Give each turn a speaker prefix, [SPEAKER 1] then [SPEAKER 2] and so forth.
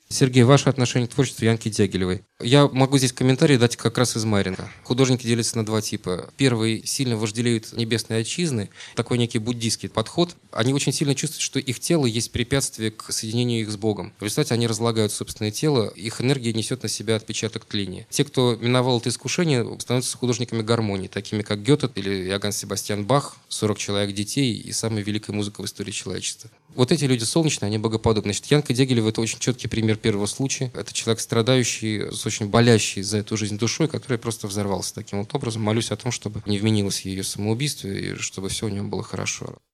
[SPEAKER 1] Сергей, ваше отношение к творчеству Янки Дягилевой. Я могу здесь комментарий дать как раз из Марина. Художники делятся на два типа. Первый сильно вожделеют небесной отчизны, такой некий буддийский подход. Они очень сильно чувствуют, что их тело есть препятствие к соединению их с Богом. В результате они разлагают собственное тело, их энергия несет на себя отпечаток тления. Те, кто миновал это искушение, становятся художниками гармонии, такими как Гёте или Иоганн Себастьян Бах, 40 человек детей и самая великая музыка в истории человечества. Вот эти люди солнечные, они богоподобные. Значит, Янка Дягилева — это очень четкий пример первого случая. Это человек, страдающий, с очень болящий за эту жизнь душой, который просто взорвался таким вот образом. Молюсь о том, чтобы не вменилось ее самоубийство и чтобы все у него было хорошо.